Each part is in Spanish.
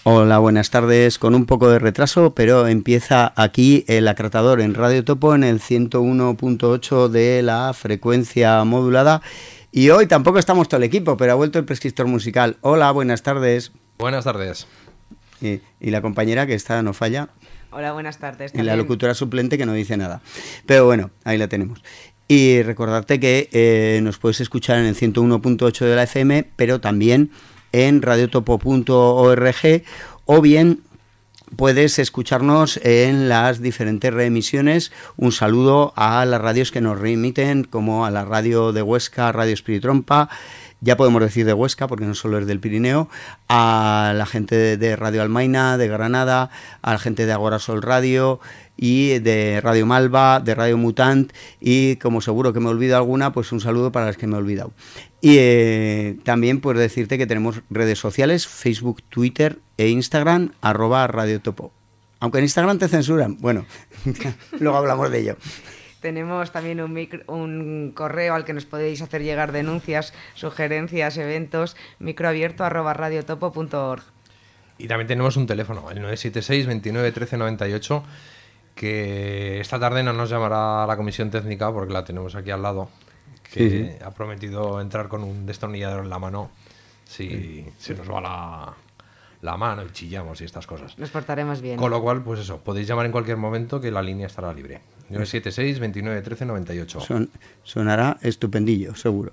Hola, buenas tardes. Con un poco de retraso, pero empieza aquí el Acratador en Radio Topo en el 101.8 de la frecuencia modulada. Y hoy tampoco estamos todo el equipo, pero ha vuelto el prescriptor musical. Hola, buenas tardes. Buenas tardes. Y la compañera que está no falla. Hola, buenas tardes. Y la locutora suplente que no dice nada. Pero bueno, ahí la tenemos. Y recordarte que nos puedes escuchar en el 101.8 de la FM, pero también en radiotopo.org, o bien puedes escucharnos en las diferentes reemisiones. Un saludo a las radios que nos reemiten, como a la radio de Huesca, Radio Espiritrompa, ya podemos decir de Huesca porque no solo es del Pirineo, a la gente de Radio Almaina, de Granada, a la gente de Agora Sol Radio y de Radio Malva, de Radio Mutant, y como seguro que me olvido alguna, pues un saludo para las que me he olvidado. Y también puedo decirte que tenemos redes sociales, Facebook, Twitter e Instagram, @radiotopo. Aunque en Instagram te censuran, bueno, luego hablamos de ello. Tenemos también un correo al que nos podéis hacer llegar denuncias, sugerencias, eventos, microabierto@radiotopo.org. Y también tenemos un teléfono, el 976 29 13 98, que esta tarde no nos llamará la comisión técnica porque la tenemos aquí al lado, que ha prometido entrar con un destornillador en la mano si se nos va la mano y chillamos y estas cosas. Nos portaremos bien. Con lo cual, pues eso, podéis llamar en cualquier momento que la línea estará libre. 976 29 13 98. Sonará estupendillo, seguro.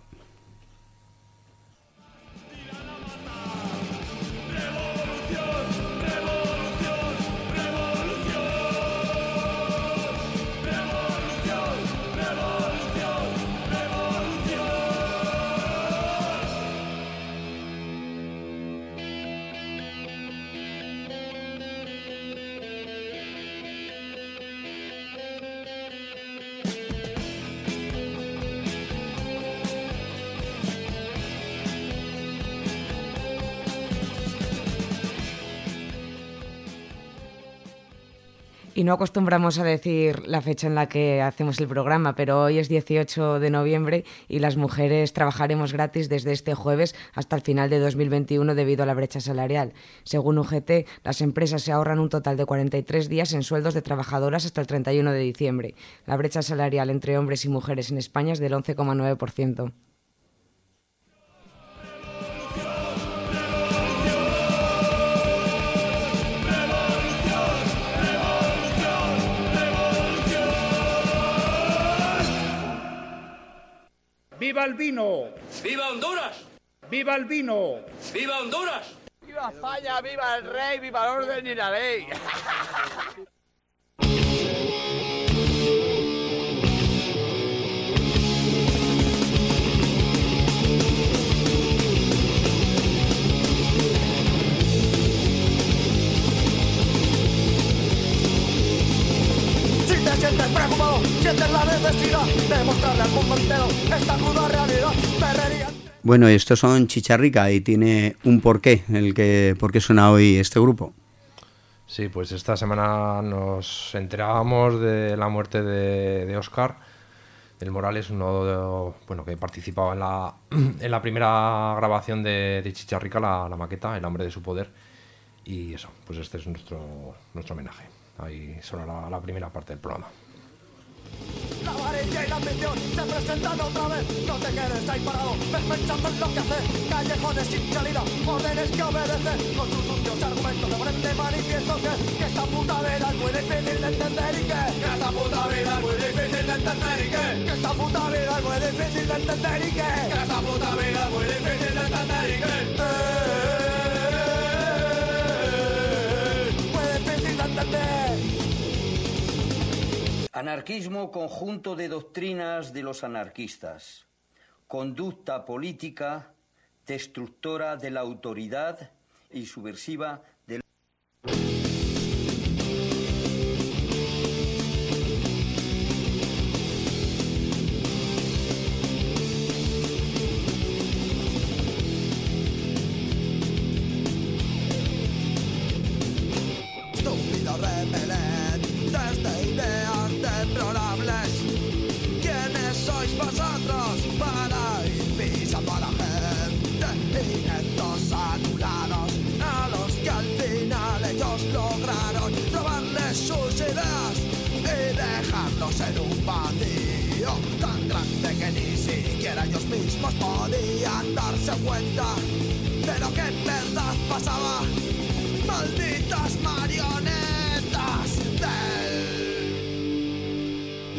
Y no acostumbramos a decir la fecha en la que hacemos el programa, pero hoy es 18 de noviembre y las mujeres trabajaremos gratis desde este jueves hasta el final de 2021 debido a la brecha salarial. Según UGT, las empresas se ahorran un total de 43 días en sueldos de trabajadoras hasta el 31 de diciembre. La brecha salarial entre hombres y mujeres en España es del 11,9%. ¡Viva el vino! ¡Viva Honduras! ¡Viva el vino! ¡Viva Honduras! ¡Viva España! ¡Viva el rey! ¡Viva el orden y la ley! Si te sientes preocupado, sientes la necesidad de mostrarle al mundo entero esta cruda realidad. Bueno, estos son Chicharrica y tiene un porqué, por qué suena hoy este grupo. Sí, pues esta semana nos enterábamos de la muerte de Óscar del Morales, uno que participaba en la primera grabación de Chicharrica, la maqueta, El hambre de su poder. Y eso, pues este es nuestro homenaje. Ahí sonará la primera parte del programa. La varilla y la ambición se presentan otra vez. No te quedes ahí parado, ves pensando en lo que hacer. Callejones sin salida, órdenes que obedecer. Con tus sucios argumentos de frente manifiesto que esta puta vida es muy difícil de entender y que esta puta vida es muy difícil de entender y que esta puta vida es muy difícil de entender y que esta puta vida es muy difícil de entender y que muy difícil de entender. Anarquismo, conjunto de doctrinas de los anarquistas. Conducta política destructora de la autoridad y subversiva del... Estúpido repelente desde ideas deplorables. ¿Quiénes sois vosotros para ir pisando a la gente? Ineptos anulados a los que al fin ellos mismos podían darse cuenta de lo que en verdad pasaba. Malditas marionetas del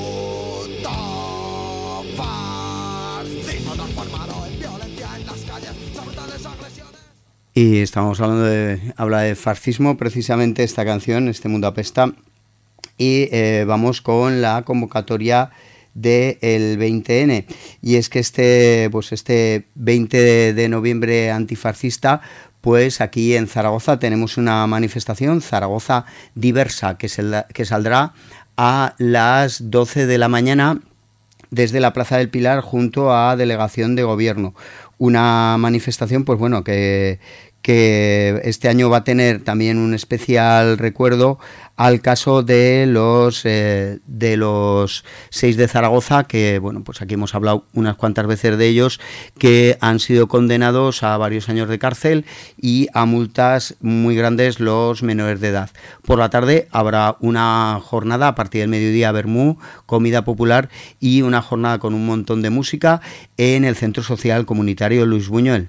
puto fascismo transformado en violencia en las calles, sobre brutales agresiones. Y estamos hablando habla de fascismo, precisamente esta canción, Este mundo apesta. Y vamos con la convocatoria del 20N. Y es que este 20 de noviembre antifascista, pues aquí en Zaragoza tenemos una manifestación, Zaragoza Diversa, que saldrá a las 12 de la mañana desde la Plaza del Pilar junto a Delegación de Gobierno. Una manifestación, pues bueno, que este año va a tener también un especial recuerdo al caso de los 6 de Zaragoza, que bueno, pues aquí hemos hablado unas cuantas veces de ellos, que han sido condenados a varios años de cárcel y a multas muy grandes los menores de edad. Por la tarde habrá una jornada a partir del mediodía, vermú, comida popular y una jornada con un montón de música en el Centro Social Comunitario Luis Buñuel.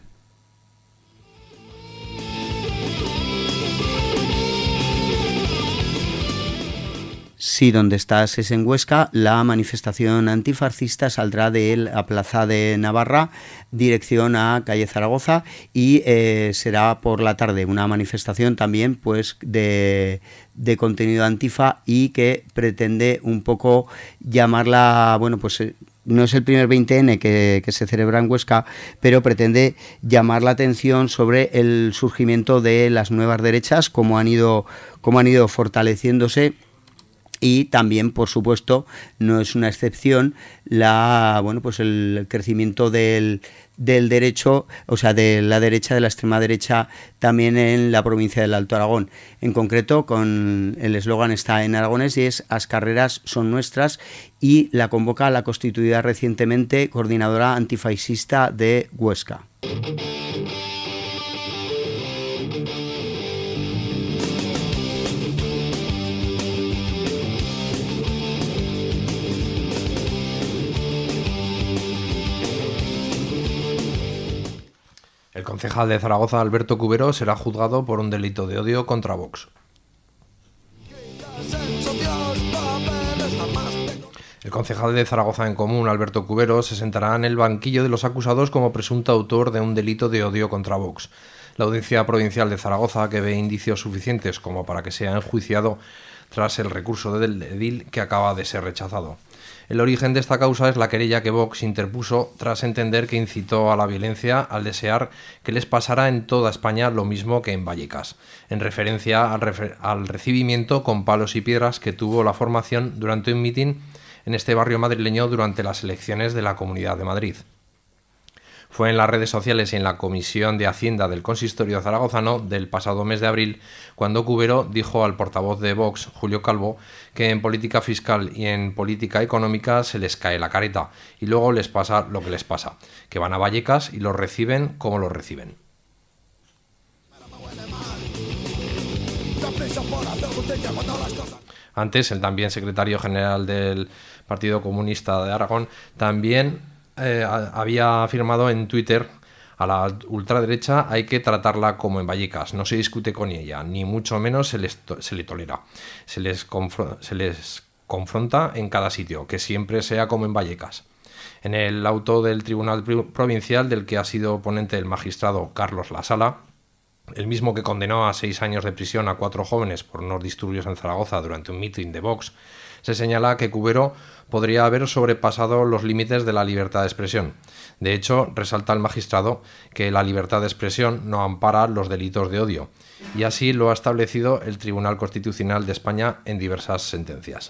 Si donde estás es en Huesca, la manifestación antifascista saldrá de la Plaza de Navarra, dirección a calle Zaragoza, y será por la tarde una manifestación también pues de contenido antifa y que pretende un poco llamarla, bueno, pues no es el primer 20N que se celebra en Huesca, pero pretende llamar la atención sobre el surgimiento de las nuevas derechas, cómo han ido fortaleciéndose. Y también, por supuesto, no es una excepción el crecimiento del derecho, o sea, de la derecha, de la extrema derecha, también en la provincia del Alto Aragón. En concreto, con el eslogan está en aragonés y es "As carreras son nuestras", y la convoca la constituida recientemente Coordinadora Antifascista de Huesca. El concejal de Zaragoza, Alberto Cubero, será juzgado por un delito de odio contra Vox. El concejal de Zaragoza en Común, Alberto Cubero, se sentará en el banquillo de los acusados como presunto autor de un delito de odio contra Vox. La Audiencia Provincial de Zaragoza, que ve indicios suficientes como para que sea enjuiciado tras el recurso del edil que acaba de ser rechazado. El origen de esta causa es la querella que Vox interpuso tras entender que incitó a la violencia al desear que les pasara en toda España lo mismo que en Vallecas, en referencia al recibimiento con palos y piedras que tuvo la formación durante un mitin en este barrio madrileño durante las elecciones de la Comunidad de Madrid. Fue en las redes sociales y en la Comisión de Hacienda del Consistorio zaragozano del pasado mes de abril cuando Cubero dijo al portavoz de Vox, Julio Calvo, que en política fiscal y en política económica se les cae la careta y luego les pasa lo que les pasa, que van a Vallecas y los reciben como los reciben. Antes, el también secretario general del Partido Comunista de Aragón también había afirmado en Twitter: a la ultraderecha hay que tratarla como en Vallecas, no se discute con ella, ni mucho menos se le tolera, se les confronta en cada sitio, que siempre sea como en Vallecas. En el auto del Tribunal Provincial, del que ha sido ponente el magistrado Carlos Lasala, el mismo que condenó a 6 años de prisión a 4 jóvenes por unos disturbios en Zaragoza durante un mitin de Vox, se señala que Cubero podría haber sobrepasado los límites de la libertad de expresión. De hecho, resalta el magistrado que la libertad de expresión no ampara los delitos de odio, y así lo ha establecido el Tribunal Constitucional de España en diversas sentencias.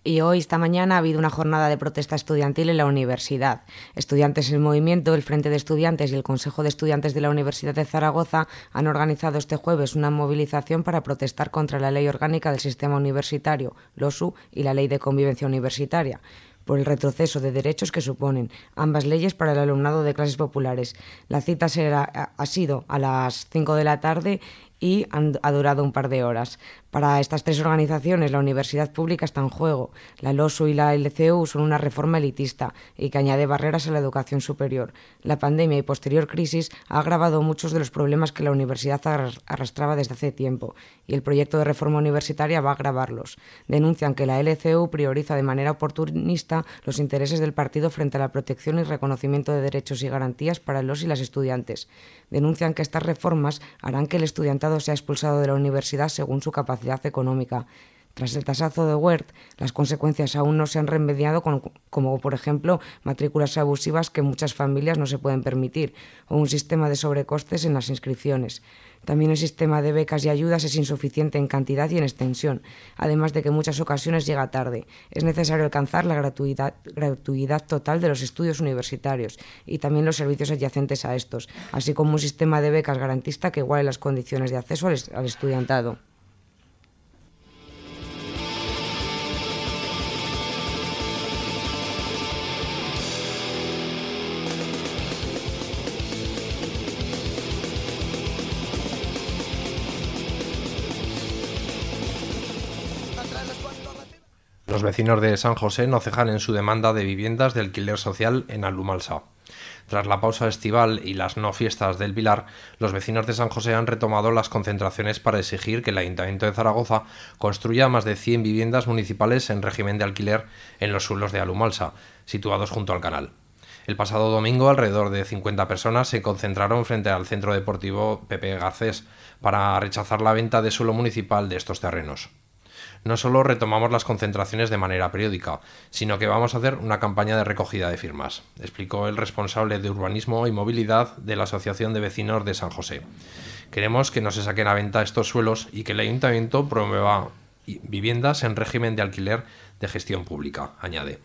Y hoy, esta mañana, ha habido una jornada de protesta estudiantil en la universidad. Estudiantes en Movimiento, el Frente de Estudiantes y el Consejo de Estudiantes de la Universidad de Zaragoza han organizado este jueves una movilización para protestar contra la Ley Orgánica del Sistema Universitario, LOSU, y la Ley de Convivencia Universitaria, por el retroceso de derechos que suponen ambas leyes para el alumnado de clases populares. La cita ha sido a las 5 de la tarde y ha durado un par de horas. Para estas tres organizaciones, la universidad pública está en juego. La LOSU y la LCU son una reforma elitista y que añade barreras a la educación superior. La pandemia y posterior crisis ha agravado muchos de los problemas que la universidad arrastraba desde hace tiempo, y el proyecto de reforma universitaria va a agravarlos. Denuncian que la LCU prioriza de manera oportunista los intereses del partido frente a la protección y reconocimiento de derechos y garantías para los y las estudiantes. Denuncian que estas reformas harán que el estudiantado sea expulsado de la universidad según su capacidad económica. Tras el tasazo de Wert, las consecuencias aún no se han remediado, como por ejemplo matrículas abusivas que muchas familias no se pueden permitir, o un sistema de sobrecostes en las inscripciones. También el sistema de becas y ayudas es insuficiente en cantidad y en extensión, además de que en muchas ocasiones llega tarde. Es necesario alcanzar la gratuidad total de los estudios universitarios y también los servicios adyacentes a estos, así como un sistema de becas garantista que iguale las condiciones de acceso al estudiantado. Los vecinos de San José no cejan en su demanda de viviendas de alquiler social en Alumalsa. Tras la pausa estival y las no fiestas del Vilar, los vecinos de San José han retomado las concentraciones para exigir que el Ayuntamiento de Zaragoza construya más de 100 viviendas municipales en régimen de alquiler en los suelos de Alumalsa, situados junto al canal. El pasado domingo, alrededor de 50 personas se concentraron frente al Centro Deportivo Pepe Garcés para rechazar la venta de suelo municipal de estos terrenos. No solo retomamos las concentraciones de manera periódica, sino que vamos a hacer una campaña de recogida de firmas, explicó el responsable de Urbanismo y Movilidad de la Asociación de Vecinos de San José. Queremos que no se saquen a venta estos suelos y que el Ayuntamiento promueva viviendas en régimen de alquiler de gestión pública, añade.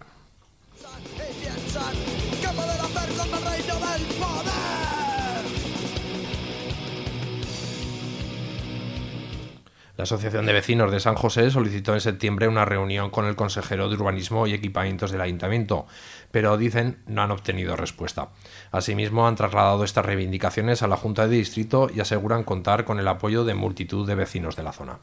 La Asociación de Vecinos de San José solicitó en septiembre una reunión con el consejero de Urbanismo y Equipamientos del Ayuntamiento, pero dicen no han obtenido respuesta. Asimismo, han trasladado estas reivindicaciones a la Junta de Distrito y aseguran contar con el apoyo de multitud de vecinos de la zona.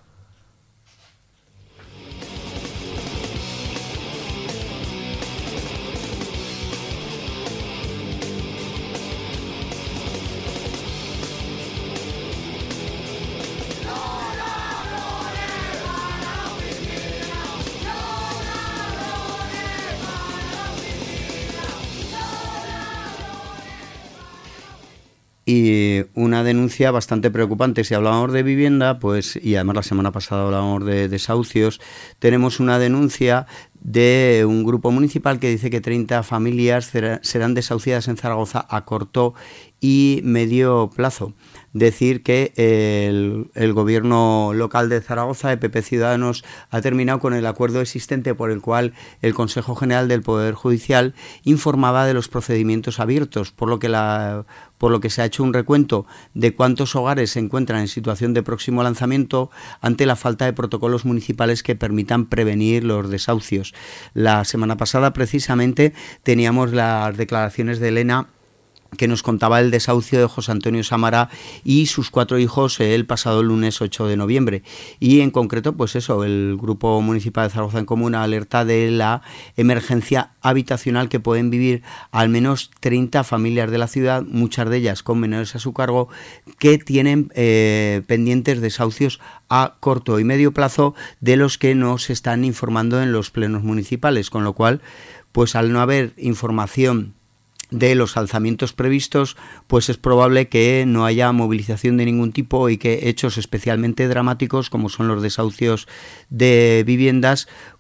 Y una denuncia bastante preocupante. Si hablamos de vivienda, pues, y además la semana pasada hablábamos de desahucios, tenemos una denuncia de un grupo municipal que dice que 30 familias serán desahuciadas en Zaragoza a corto y medio plazo. Decir que el gobierno local de Zaragoza, de PP Ciudadanos, ha terminado con el acuerdo existente por el cual el Consejo General del Poder Judicial informaba de los procedimientos abiertos, por lo que se ha hecho un recuento de cuántos hogares se encuentran en situación de próximo lanzamiento ante la falta de protocolos municipales que permitan prevenir los desahucios. La semana pasada, precisamente, teníamos las declaraciones de Elena, que nos contaba el desahucio de José Antonio Samara y sus 4 hijos el pasado lunes 8 de noviembre. Y en concreto, pues eso, el Grupo Municipal de Zaragoza en Común alerta de la emergencia habitacional que pueden vivir al menos 30 familias de la ciudad, muchas de ellas con menores a su cargo, que tienen pendientes desahucios a corto y medio plazo, de los que no se están informando en los plenos municipales, con lo cual, pues al no haber información de los alzamientos previstos, pues es probable que no haya movilización de ningún tipo y que hechos especialmente dramáticos, como son los desahucios de viviendas,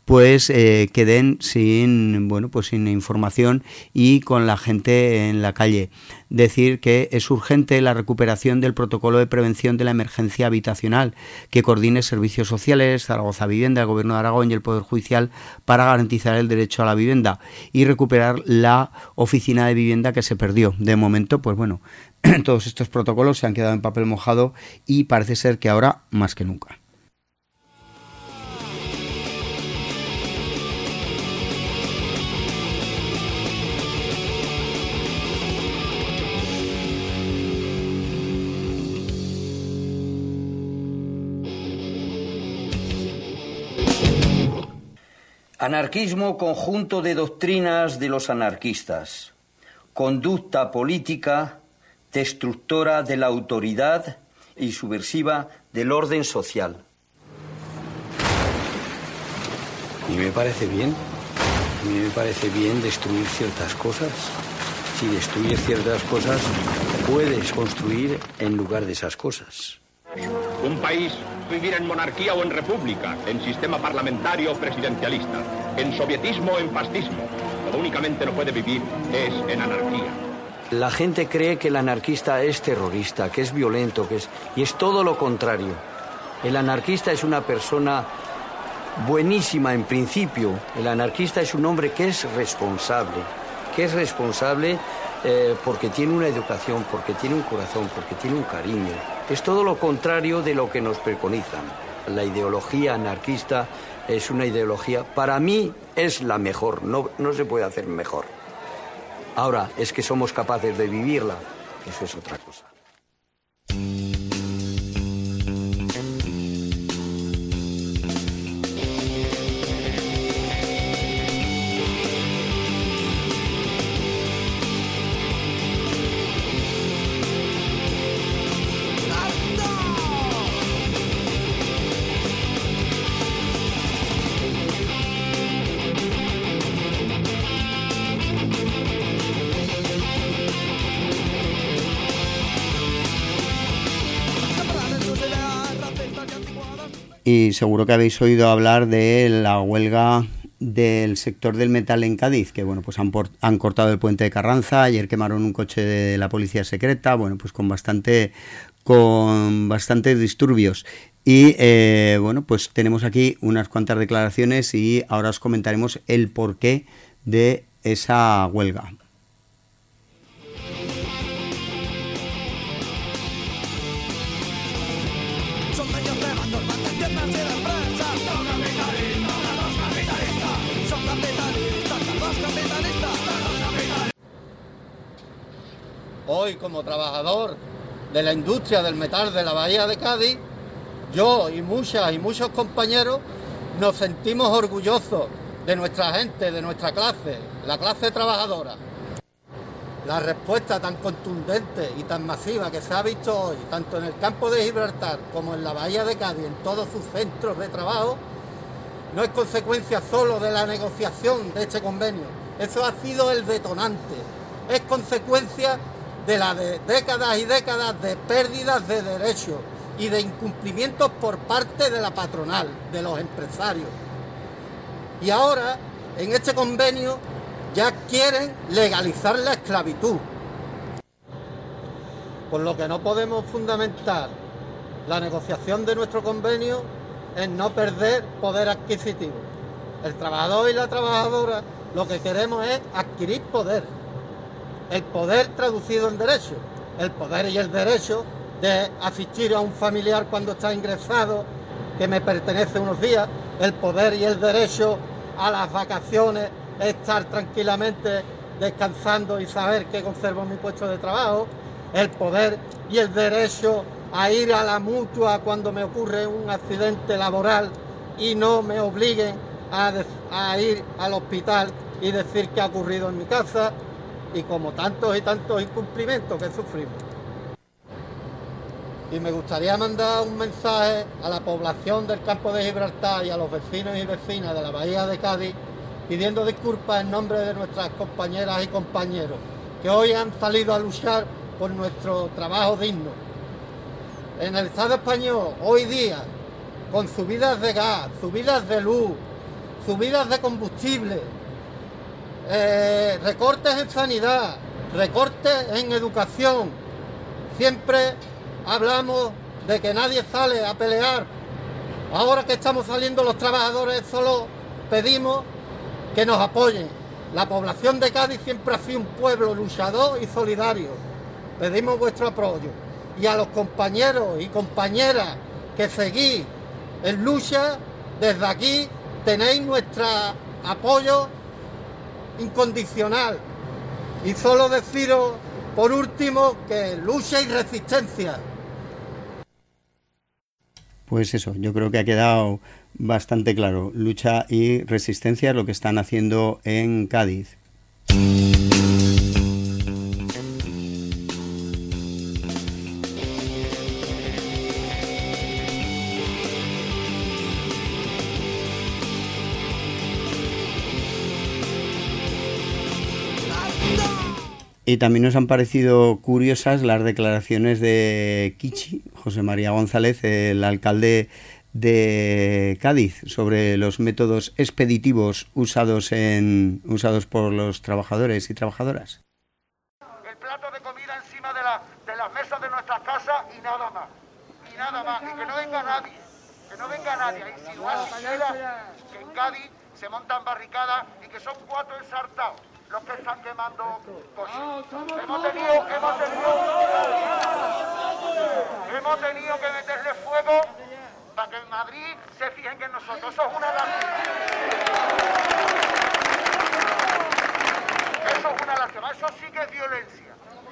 pues queden sin información y con la gente en la calle. Decir que es urgente la recuperación del protocolo de prevención de la emergencia habitacional, que coordine servicios sociales, Zaragoza Vivienda, el Gobierno de Aragón y el Poder Judicial para garantizar el derecho a la vivienda y recuperar la oficina de vivienda que se perdió. De momento, pues bueno, todos estos protocolos se han quedado en papel mojado y parece ser que ahora más que nunca. Anarquismo, conjunto de doctrinas de los anarquistas. Conducta política destructora de la autoridad y subversiva del orden social. A mí me parece bien. A mí me parece bien destruir ciertas cosas. Si destruyes ciertas cosas, puedes construir en lugar de esas cosas. Un país, vivir en monarquía o en república, en sistema parlamentario o presidencialista, en sovietismo o en fascismo. Lo únicamente no puede vivir es en anarquía. La gente cree que el anarquista es terrorista, que es violento, y es todo lo contrario. El anarquista es una persona buenísima en principio. El anarquista es un hombre que es responsable porque tiene una educación, porque tiene un corazón, porque tiene un cariño. Es todo lo contrario de lo que nos preconizan. La ideología anarquista es una ideología, para mí es la mejor, no se puede hacer mejor. Ahora, es que somos capaces de vivirla, eso es otra cosa. Y seguro que habéis oído hablar de la huelga del sector del metal en Cádiz, que bueno, pues han cortado el puente de Carranza, ayer quemaron un coche de la policía secreta, bueno, pues con bastantes disturbios. Y bueno, pues tenemos aquí unas cuantas declaraciones y ahora os comentaremos el porqué de esa huelga. Hoy, como trabajador de la industria del metal de la Bahía de Cádiz, yo y muchos compañeros nos sentimos orgullosos de nuestra gente, de nuestra clase, la clase trabajadora. La respuesta tan contundente y tan masiva que se ha visto hoy, tanto en el campo de Gibraltar como en la Bahía de Cádiz, en todos sus centros de trabajo, no es consecuencia solo de la negociación de este convenio. Eso ha sido el detonante. Es consecuencia de las décadas y décadas de pérdidas de derechos y de incumplimientos por parte de la patronal, de los empresarios. Y ahora, en este convenio, ya quieren legalizar la esclavitud. Por lo que no podemos fundamentar la negociación de nuestro convenio en no perder poder adquisitivo. El trabajador y la trabajadora lo que queremos es adquirir poder. El poder traducido en derecho, el poder y el derecho de asistir a un familiar cuando está ingresado, que me pertenece unos días, el poder y el derecho a las vacaciones, estar tranquilamente descansando y saber que conservo mi puesto de trabajo, el poder y el derecho a ir a la mutua cuando me ocurre un accidente laboral y no me obliguen a ir al hospital y decir que ha ocurrido en mi casa, y como tantos y tantos incumplimientos que sufrimos. Y me gustaría mandar un mensaje a la población del campo de Gibraltar y a los vecinos y vecinas de la Bahía de Cádiz, pidiendo disculpas en nombre de nuestras compañeras y compañeros que hoy han salido a luchar por nuestro trabajo digno. En el Estado español, hoy día, con subidas de gas, subidas de luz, subidas de combustible, recortes en sanidad, recortes en educación. Siempre hablamos de que nadie sale a pelear. Ahora que estamos saliendo los trabajadores, solo pedimos que nos apoyen. La población de Cádiz siempre ha sido un pueblo luchador y solidario. Pedimos vuestro apoyo. Y a los compañeros y compañeras que seguís en lucha, desde aquí tenéis nuestro apoyo incondicional. Y solo deciros, por último, que lucha y resistencia. Pues eso, yo creo que ha quedado bastante claro. Lucha y resistencia es lo que están haciendo en Cádiz. Y también nos han parecido curiosas las declaraciones de Kichi, José María González, el alcalde de Cádiz, sobre los métodos expeditivos usados por los trabajadores y trabajadoras. El plato de comida encima de las mesas de nuestras casas y nada más. Y nada más. Y que no venga nadie. Que no venga nadie a insinuar siquiera que en Cádiz se montan barricadas y que son 4 ensartados los que están quemando coches. Hemos tenido que meterle fuego para que en Madrid se fijen que nosotros. Eso es una lástima. Eso es una lástima. Eso sí que es violencia.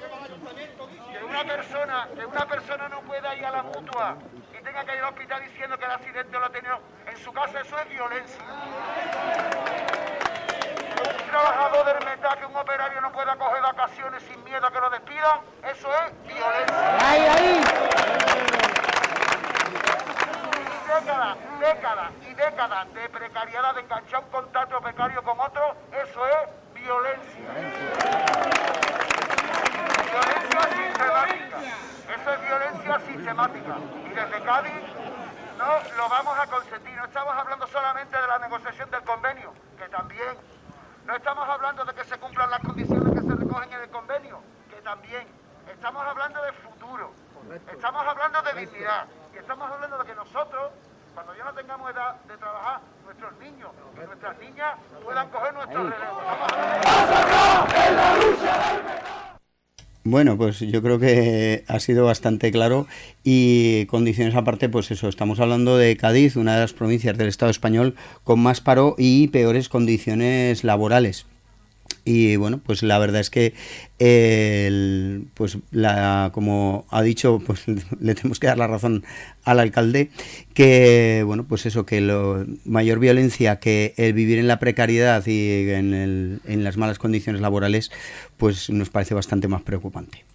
Que una persona no pueda ir a la mutua y tenga que ir al hospital diciendo que el accidente lo ha tenido en su casa, eso es violencia. Un trabajador del metal, que un operario no pueda coger vacaciones sin miedo a que lo despidan, eso es violencia. ¡Ahí! Décadas de precariedad, de enganchar un contrato precario con otro, eso es violencia. Violencia sistemática. Eso es violencia sistemática. Y desde Cádiz no lo vamos a consentir. No estamos hablando solamente de la negociación del convenio, que también. No estamos hablando de que se cumplan las condiciones que se recogen en el convenio, que también. Estamos hablando de futuro. Estamos hablando de dignidad. Y estamos hablando de que nosotros, cuando ya no tengamos edad de trabajar, nuestros niños y nuestras niñas puedan coger nuestros relevos. Bueno, pues yo creo que ha sido bastante claro y condiciones aparte, pues eso, estamos hablando de Cádiz, una de las provincias del Estado español con más paro y peores condiciones laborales. Y bueno, pues la verdad es que como ha dicho, pues le tenemos que dar la razón al alcalde, que bueno, pues eso, que mayor violencia que el vivir en la precariedad y en las malas condiciones laborales, pues nos parece bastante más preocupante.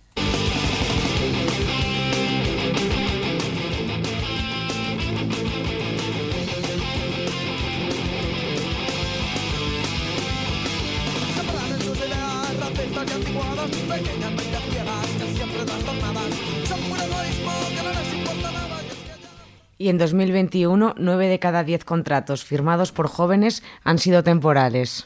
Y en 2021, 9 de cada 10 contratos firmados por jóvenes han sido temporales.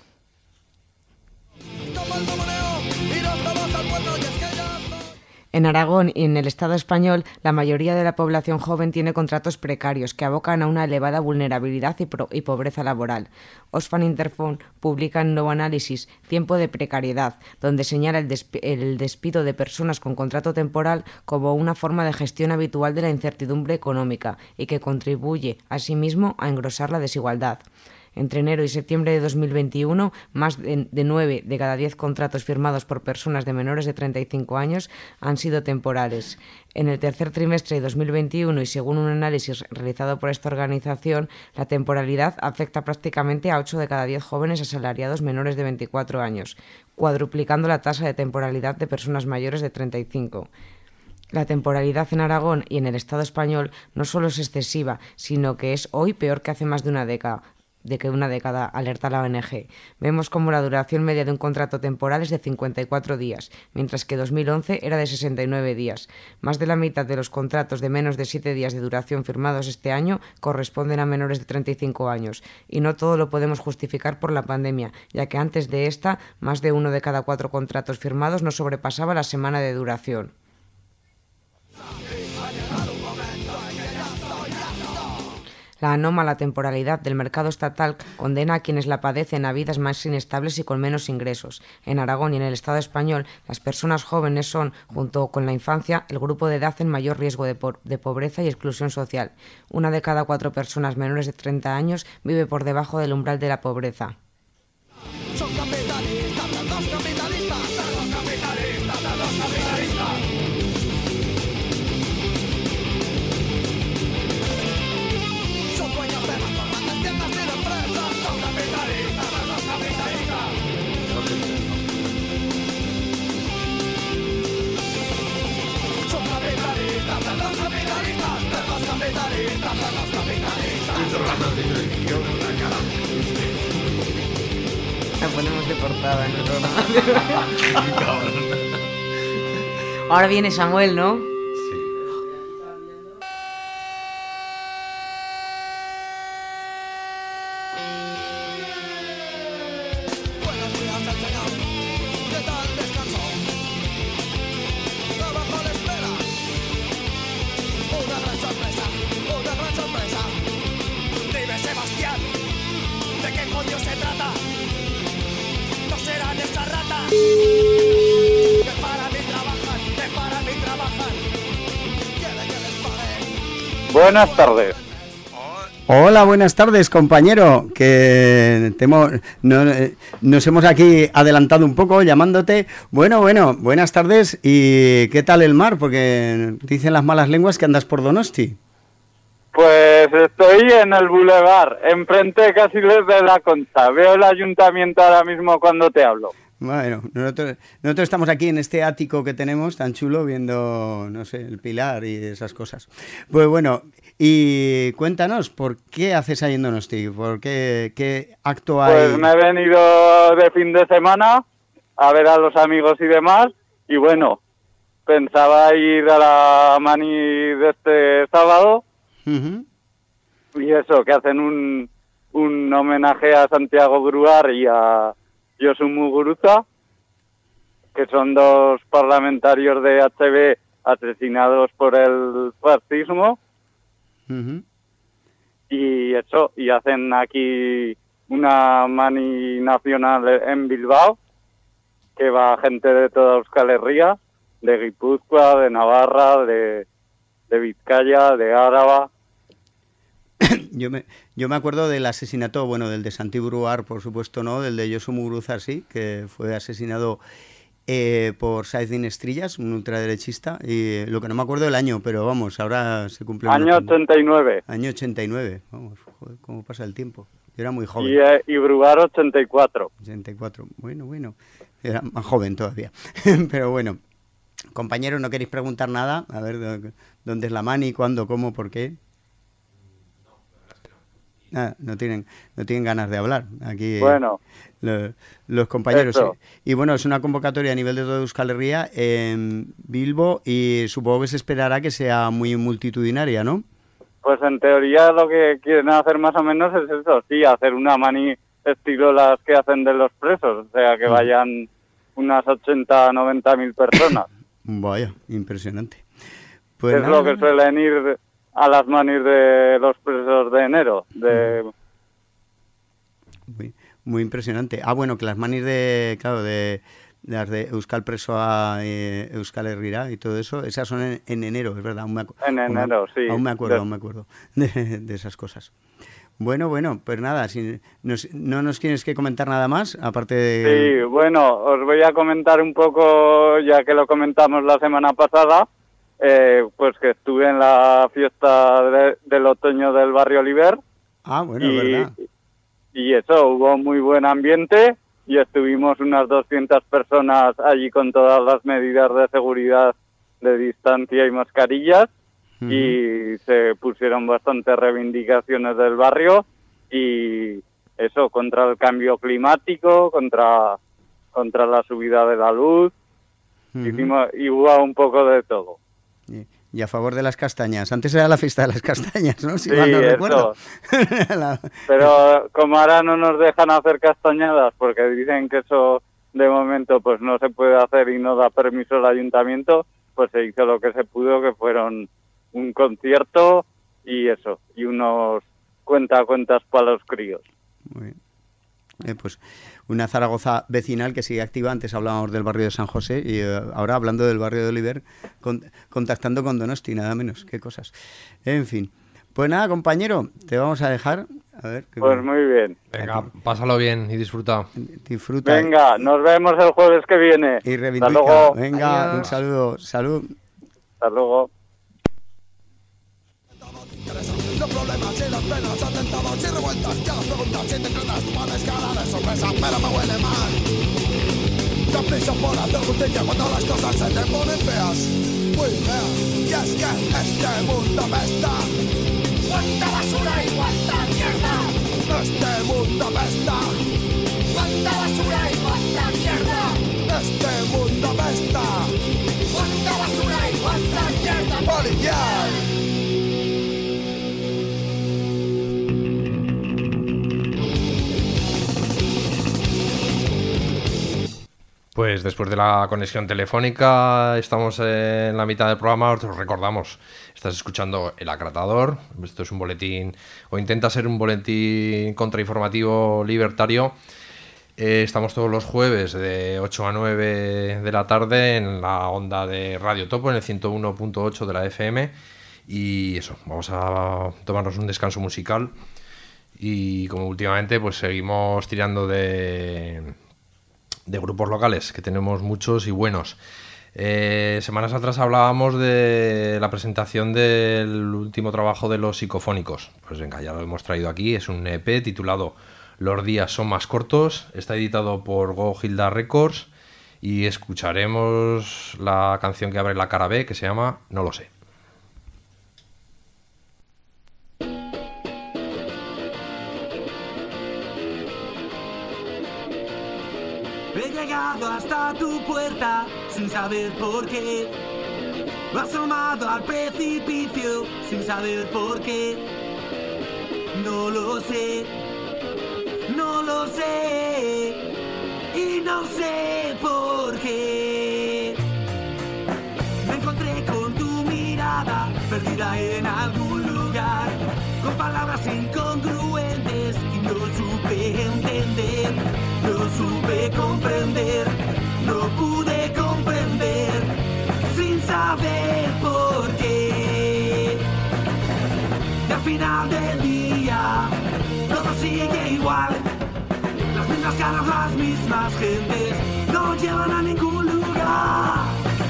En Aragón y en el Estado español, la mayoría de la población joven tiene contratos precarios que abocan a una elevada vulnerabilidad y pobreza laboral. Oxfam Interphone publica un nuevo análisis, Tiempo de precariedad, donde señala el despido de personas con contrato temporal como una forma de gestión habitual de la incertidumbre económica y que contribuye, asimismo, a engrosar la desigualdad. Entre enero y septiembre de 2021, más de 9 de cada 10 contratos firmados por personas de menores de 35 años han sido temporales. En el tercer trimestre de 2021 y según un análisis realizado por esta organización, la temporalidad afecta prácticamente a 8 de cada 10 jóvenes asalariados menores de 24 años, cuadruplicando la tasa de temporalidad de personas mayores de 35. La temporalidad en Aragón y en el Estado español no solo es excesiva, sino que es hoy peor que hace más de una década. de que una década, alerta la ONG. Vemos como la duración media de un contrato temporal es de 54 días, mientras que 2011 era de 69 días. Más de la mitad de los contratos de menos de 7 días de duración firmados este año corresponden a menores de 35 años. Y no todo lo podemos justificar por la pandemia, ya que antes de esta, más de 1 de cada 4 contratos firmados no sobrepasaba la semana de duración. La anómala temporalidad del mercado estatal condena a quienes la padecen a vidas más inestables y con menos ingresos. En Aragón y en el Estado español, las personas jóvenes son, junto con la infancia, el grupo de edad en mayor riesgo de pobreza y exclusión social. 1 de cada 4 personas menores de 30 años vive por debajo del umbral de la pobreza. Son capitalistas, los capitalistas, los capitalistas, los capitalistas. Son dueños de las grandes tiendas y de empresas, son capitalistas, los capitalistas. Son capitalistas, los capitalistas, los capitalistas, los capitalistas. La ponemos de portada en el programa. Ahora viene Samuel, ¿no? Buenos días, el señor. ¿Qué tal descansó? Trabajo a la espera. Una gran sorpresa, una gran sorpresa. Dime, Sebastián, ¿de qué coño se trata? No serán esas ratas que para mí trabajan, que para mí trabajan. Quiere que les pague. Buenas tardes. Hola, buenas tardes, compañero, que nos hemos aquí adelantado un poco llamándote. Bueno, buenas tardes. ¿Y qué tal el mar? Porque dicen las malas lenguas que andas por Donosti. Pues estoy en el bulevar, enfrente casi desde la Concha. Veo el ayuntamiento ahora mismo cuando te hablo. Bueno, nosotros estamos aquí en este ático que tenemos tan chulo viendo, no sé, el Pilar y esas cosas. Pues bueno, y cuéntanos, ¿por qué haces ahí en Donosti? ¿Por qué acto hay? Pues me he venido de fin de semana a ver a los amigos y demás. Y bueno, pensaba ir a la mani de este sábado. Uh-huh. Y eso, que hacen un homenaje a Santiago Gruar y a Josu Muguruza, que son 2 parlamentarios de HB asesinados por el fascismo. Uh-huh. Y eso, y hacen aquí una mani nacional en Bilbao, que va gente de toda Euskal Herria, de Guipúzcoa, de Navarra, de Vizcaya, de Áraba. Yo me acuerdo del asesinato, bueno, del de Santi Gruar, por supuesto, ¿no? Del de Josu Muguruza, sí, que fue asesinado por Saidin Estrillas, un ultraderechista, y lo que no me acuerdo del año, pero vamos, ahora se cumple... Año 89. Año 89, vamos, joder, cómo pasa el tiempo. Yo era muy joven. Y Gruar 84. 84, bueno, era más joven todavía, pero bueno. Compañeros, ¿no queréis preguntar nada? A ver, ¿dónde es la mani? ¿Cuándo? ¿Cómo? ¿Por qué? No tienen ganas de hablar aquí. Bueno, los compañeros. eso. Y bueno, es una convocatoria a nivel de toda Euskal Herria en Bilbo y supongo que se esperará que sea muy multitudinaria, ¿no? Pues en teoría lo que quieren hacer más o menos es eso, sí, hacer una mani estilo las que hacen de los presos, o sea, que vayan unas 80, 90 mil personas. Vaya, impresionante. Pues es nada, lo que suelen ir a las manis de los presos de enero. Muy impresionante. Bueno, que las manis de las de Euskal Presoa, Euskal Herrira y todo eso, esas son en enero, es verdad. En enero, sí. Aún me acuerdo de esas cosas. Bueno, pues nada, si no nos tienes que comentar nada más, aparte de... Sí, bueno, os voy a comentar un poco, ya que lo comentamos la semana pasada, pues que estuve en la fiesta del otoño del barrio Oliver. Bueno, es verdad. Y eso, hubo muy buen ambiente y estuvimos unas 200 personas allí con todas las medidas de seguridad de distancia y mascarillas. Y se pusieron bastantes reivindicaciones del barrio y eso, contra el cambio climático, contra la subida de la luz. Y hubo un poco de todo. Y a favor de las castañas. Antes era la fiesta de las castañas, ¿no? Si sí, mal no eso. recuerdo. Pero como ahora no nos dejan hacer castañadas porque dicen que eso de momento pues no se puede hacer y no da permiso el ayuntamiento, pues se hizo lo que se pudo, que fueron un concierto y eso, y unos cuentas para los críos. Muy bien. Pues una Zaragoza vecinal que sigue activa. Antes hablábamos del barrio de San José y ahora hablando del barrio de Oliver, contactando con Donosti, nada menos, qué cosas. En fin, pues nada, compañero, te vamos a dejar. A ver, pues muy bien. Venga, pásalo bien y disfruta. Disfruta. Venga, nos vemos el jueves que viene. Y hasta luego. Venga, adiós. Un saludo. Salud. Hasta luego. Los problemas y las penas, atentados y revueltas, ya las preguntas y decretas, tu mala escala de sorpresa, pero me huele mal. Da prisa por hacer justicia cuando las cosas se te ponen feas, muy feas. Y es que este mundo apesta. ¡Cuánta basura y cuánta mierda! Este mundo apesta. ¡Cuánta basura y cuánta mierda! Este mundo apesta. ¡Cuánta basura y cuánta mierda! ¡Policial! Pues después de la conexión telefónica estamos en la mitad del programa. Os recordamos, estás escuchando El Acratador. Esto es un boletín, o intenta ser un boletín contrainformativo libertario. Estamos todos los jueves de 8 a 9 de la tarde en la onda de Radio Topo, en el 101.8 de la FM. Y eso, vamos a tomarnos un descanso musical. Y como últimamente pues seguimos tirando de grupos locales, que tenemos muchos y buenos. Semanas atrás hablábamos de la presentación del último trabajo de Los Psicofónicos. Pues venga, ya lo hemos traído aquí. Es un EP titulado Los días son más cortos. Está editado por Go Hilda Records y escucharemos la canción que abre la cara B, que se llama No lo sé. He llegado hasta tu puerta sin saber por qué. Me he asomado al precipicio sin saber por qué. No lo sé, no lo sé y no sé por qué. Me encontré con tu mirada perdida en algún lugar, con palabras incongruentes y no supe entender. No supe comprender, no pude comprender, sin saber por qué. Y al final del día, todo sigue igual. Las mismas caras, las mismas gentes, no llevan a ningún lugar.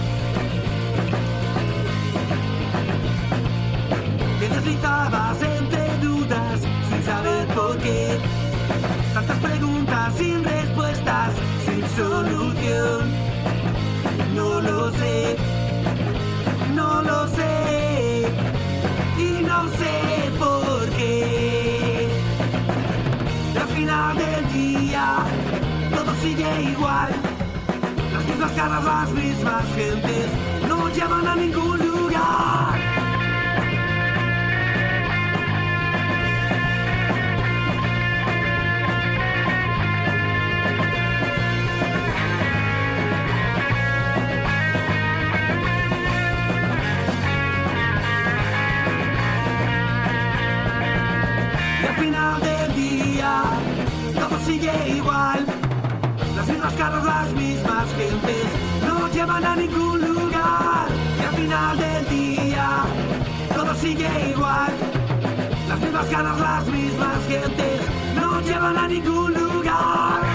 Te deslizabas entre dudas, sin saber por qué. Tantas preguntas sin respuestas, sin solución. No lo sé, no lo sé y no sé por qué. Y al final del día todo sigue igual. Las mismas caras, las mismas gentes, no llevan a ningún lugar. Sigue igual, las mismas caras, las mismas gentes, no llevan a ningún lugar. Y al final del día, todo sigue igual, las mismas caras, las mismas gentes, no llevan a ningún lugar.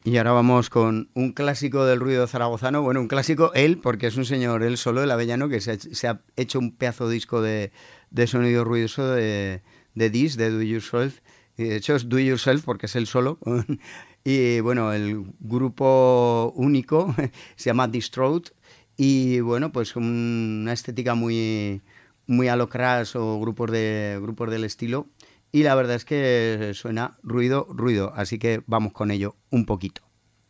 Y ahora vamos con un clásico del ruido zaragozano. Bueno, un clásico él, porque es un señor él solo, el Avellano, que se ha hecho un pedazo de disco de sonido ruidoso de This, de Do Yourself. Y de hecho es Do Yourself porque es él solo. Y bueno, el grupo único se llama Distraught. Y bueno, pues una estética muy a lo Crash o grupos del estilo. Y la verdad es que suena ruido. Así que vamos con ello un poquito.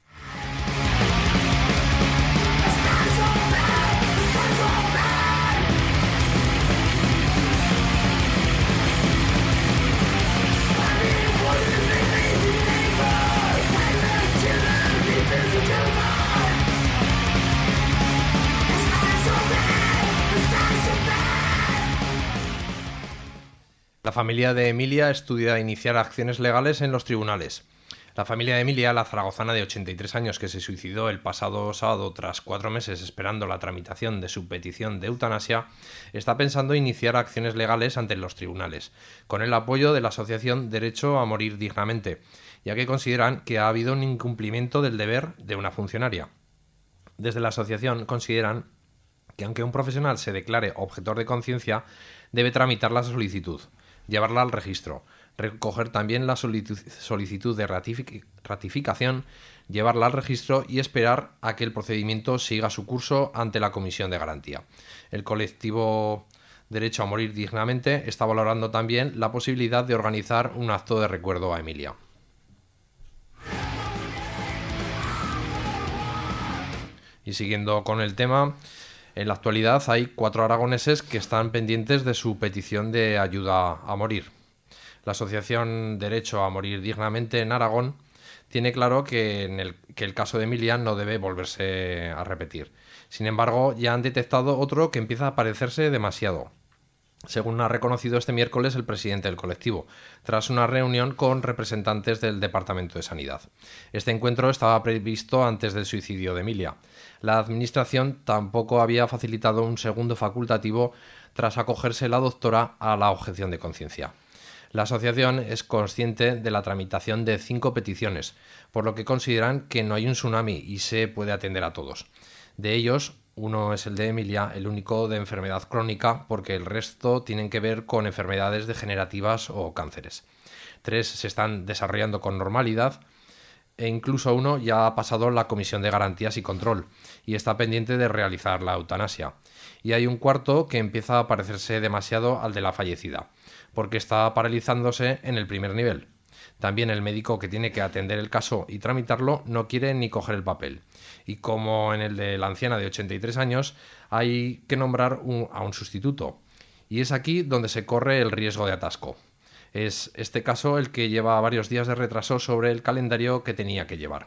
La familia de Emilia estudia iniciar acciones legales en los tribunales. La familia de Emilia, la zaragozana de 83 años que se suicidó el pasado sábado tras 4 meses esperando la tramitación de su petición de eutanasia, está pensando iniciar acciones legales ante los tribunales, con el apoyo de la asociación Derecho a Morir Dignamente, ya que consideran que ha habido un incumplimiento del deber de una funcionaria. Desde la asociación consideran que aunque un profesional se declare objetor de conciencia, debe tramitar la solicitud, llevarla al registro, recoger también la solicitud de ratificación, llevarla al registro y esperar a que el procedimiento siga su curso ante la Comisión de Garantía. El colectivo Derecho a Morir Dignamente está valorando también la posibilidad de organizar un acto de recuerdo a Emilia. Y siguiendo con el tema, en la actualidad hay 4 aragoneses que están pendientes de su petición de ayuda a morir. La asociación Derecho a Morir Dignamente en Aragón tiene claro que el caso de Emilia no debe volverse a repetir. Sin embargo, ya han detectado otro que empieza a parecerse demasiado, según ha reconocido este miércoles el presidente del colectivo, tras una reunión con representantes del Departamento de Sanidad. Este encuentro estaba previsto antes del suicidio de Emilia. La Administración tampoco había facilitado un segundo facultativo tras acogerse la doctora a la objeción de conciencia. La asociación es consciente de la tramitación de 5 peticiones, por lo que consideran que no hay un tsunami y se puede atender a todos. De ellos, uno es el de Emilia, el único de enfermedad crónica, porque el resto tienen que ver con enfermedades degenerativas o cánceres. 3 se están desarrollando con normalidad e incluso uno ya ha pasado la Comisión de Garantías y Control y está pendiente de realizar la eutanasia. Y hay un 4 que empieza a parecerse demasiado al de la fallecida, porque está paralizándose en el primer nivel. También el médico que tiene que atender el caso y tramitarlo no quiere ni coger el papel. Y como en el de la anciana de 83 años, hay que nombrar a un sustituto. Y es aquí donde se corre el riesgo de atasco. Es este caso el que lleva varios días de retraso sobre el calendario que tenía que llevar.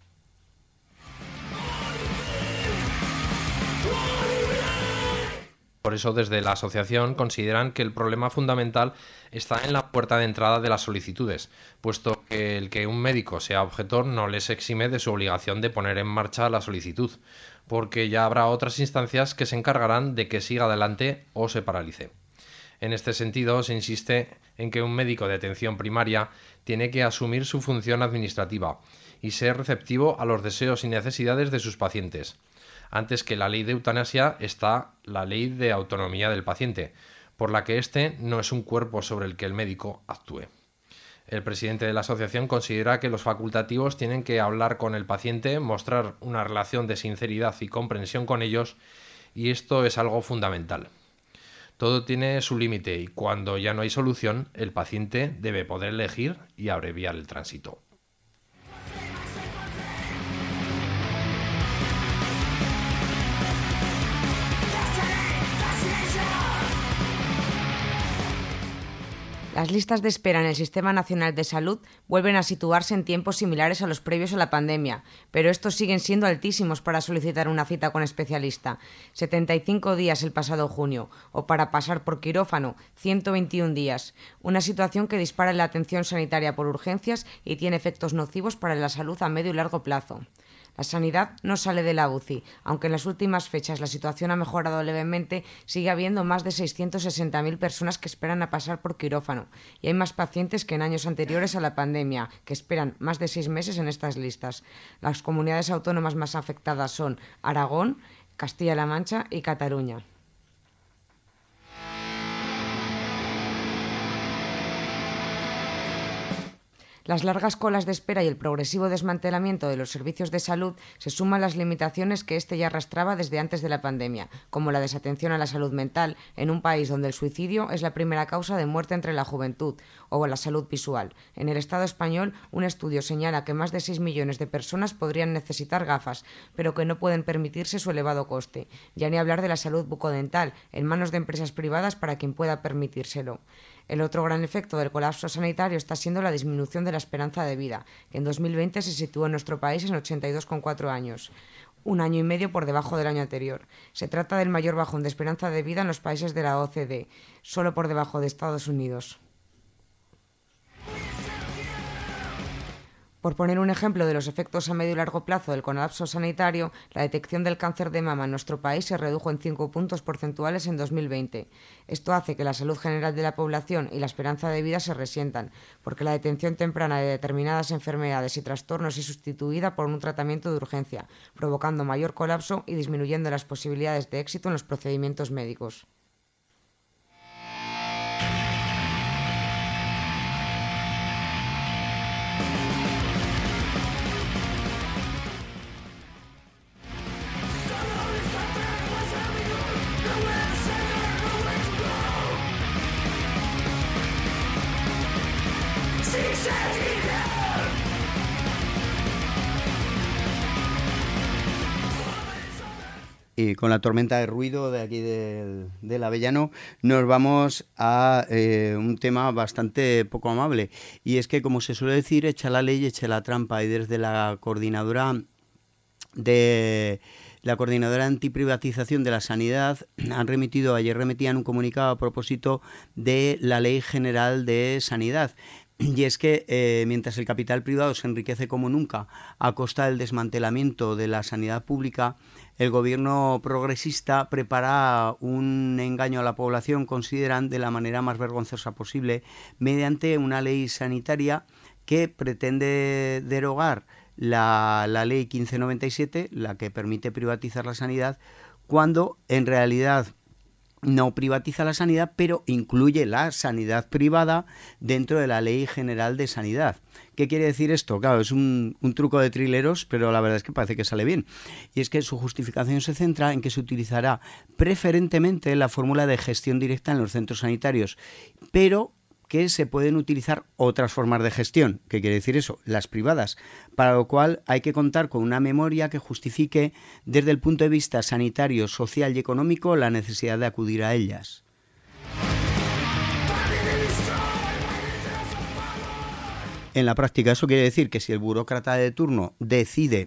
Por eso, desde la asociación consideran que el problema fundamental está en la puerta de entrada de las solicitudes, puesto que el que un médico sea objetor no les exime de su obligación de poner en marcha la solicitud, porque ya habrá otras instancias que se encargarán de que siga adelante o se paralice. En este sentido, se insiste en que un médico de atención primaria tiene que asumir su función administrativa y ser receptivo a los deseos y necesidades de sus pacientes. Antes que la ley de eutanasia está la ley de autonomía del paciente, por la que éste no es un cuerpo sobre el que el médico actúe. El presidente de la asociación considera que los facultativos tienen que hablar con el paciente, mostrar una relación de sinceridad y comprensión con ellos, y esto es algo fundamental. Todo tiene su límite y cuando ya no hay solución, el paciente debe poder elegir y abreviar el tránsito. Las listas de espera en el Sistema Nacional de Salud vuelven a situarse en tiempos similares a los previos a la pandemia, pero estos siguen siendo altísimos para solicitar una cita con especialista. 75 días el pasado junio, o para pasar por quirófano, 121 días. Una situación que dispara la atención sanitaria por urgencias y tiene efectos nocivos para la salud a medio y largo plazo. La sanidad no sale de la UCI. Aunque en las últimas fechas la situación ha mejorado levemente, sigue habiendo más de 660.000 personas que esperan a pasar por quirófano. Y hay más pacientes que en años anteriores a la pandemia, que esperan más de 6 meses en estas listas. Las comunidades autónomas más afectadas son Aragón, Castilla-La Mancha y Cataluña. Las largas colas de espera y el progresivo desmantelamiento de los servicios de salud se suman a las limitaciones que este ya arrastraba desde antes de la pandemia, como la desatención a la salud mental en un país donde el suicidio es la primera causa de muerte entre la juventud, o la salud visual. En el Estado español, un estudio señala que más de 6 millones de personas podrían necesitar gafas, pero que no pueden permitirse su elevado coste. Ya ni hablar de la salud bucodental, en manos de empresas privadas para quien pueda permitírselo. El otro gran efecto del colapso sanitario está siendo la disminución de la esperanza de vida, que en 2020 se situó en nuestro país en 82,4 años, un año y medio por debajo del año anterior. Se trata del mayor bajón de esperanza de vida en los países de la OCDE, solo por debajo de Estados Unidos. Por poner un ejemplo de los efectos a medio y largo plazo del colapso sanitario, la detección del cáncer de mama en nuestro país se redujo en 5 puntos porcentuales en 2020. Esto hace que la salud general de la población y la esperanza de vida se resientan, porque la detención temprana de determinadas enfermedades y trastornos es sustituida por un tratamiento de urgencia, provocando mayor colapso y disminuyendo las posibilidades de éxito en los procedimientos médicos. Y con la tormenta de ruido de aquí del Avellano nos vamos a un tema bastante poco amable. Y es que, como se suele decir, echa la ley, echa la trampa. Y desde la coordinadora antiprivatización de la sanidad ayer remitían un comunicado a propósito de la Ley General de Sanidad. Y es que mientras el capital privado se enriquece como nunca a costa del desmantelamiento de la sanidad pública, el gobierno progresista prepara un engaño a la población, consideran, de la manera más vergonzosa posible, mediante una ley sanitaria que pretende derogar la ley 1597, la que permite privatizar la sanidad, cuando en realidad no privatiza la sanidad, pero incluye la sanidad privada dentro de la Ley General de Sanidad. ¿Qué quiere decir esto? Claro, es un truco de trileros, pero la verdad es que parece que sale bien. Y es que su justificación se centra en que se utilizará preferentemente la fórmula de gestión directa en los centros sanitarios, pero que se pueden utilizar otras formas de gestión. ¿Qué quiere decir eso? Las privadas, para lo cual hay que contar con una memoria que justifique desde el punto de vista sanitario, social y económico la necesidad de acudir a ellas. En la práctica eso quiere decir que si el burócrata de turno decide